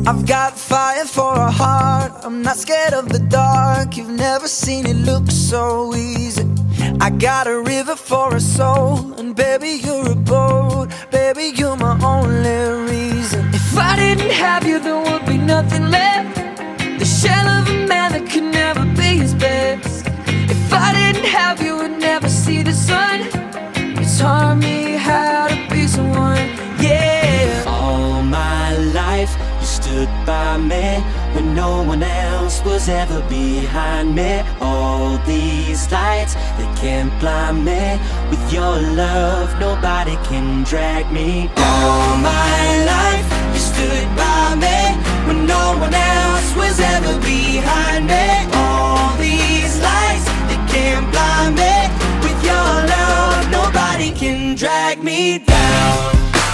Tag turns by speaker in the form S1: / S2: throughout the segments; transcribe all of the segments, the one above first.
S1: I've got fire for a heart, I'm not scared of the dark. You've never seen it look so easy. I got a river for a soul, and baby you're a boat. Baby you're my only reason. If I didn't have you there would be nothing left, the shell of a man that could never be his best. If I didn't have you would never see the sun. You taught me how to be someone, yeah.
S2: All my life you stood by me when no one else was ever behind me. All these lights, they can't blind me. With your love, nobody can drag me down. All my life, you stood by me when no one else was ever behind me. All these lights, they can't blind me. With your love, nobody can drag me down.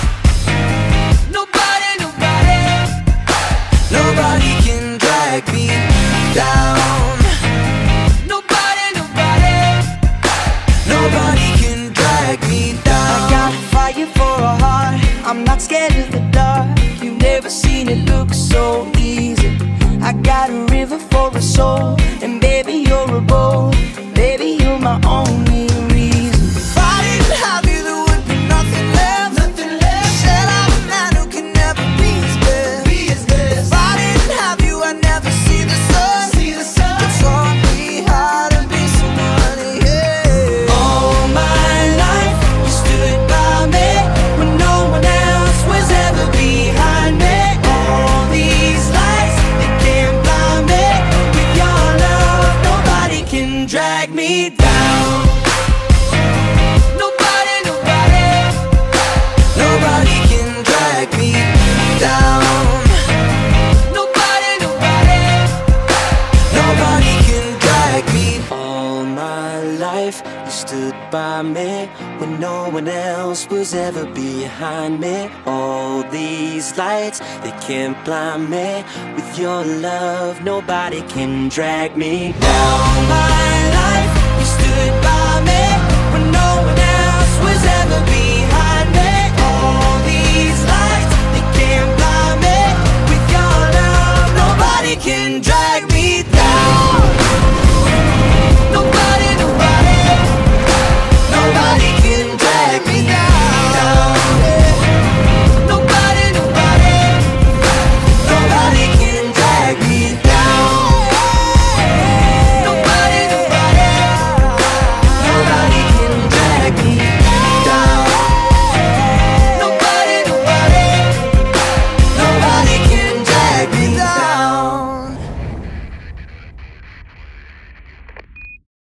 S1: Nobody can drag me down. Nobody can drag me down. I got fire for a heart, I'm not scared of the dark. You've never seen it look so easy. I got a river for a soul, and baby you're a boat. Baby you're my only reason. If I didn't have you there would be nothing left. Nothing left. Said I'm a man who can never be his best. Be his best. If I didn't have you I'd never see the sun. See the sun. You taught me how to be someone, yeah.
S2: All my life you stood by me when no one else was ever behind me. All these lights, they can't blind me. With your love, nobody can drag me down.
S1: Nobody can drag me down. Nobody can drag me.
S2: All my life you stood by me when no one else was ever behind me. All these lights, they can't blind me. With your love, nobody can drag me down. All my life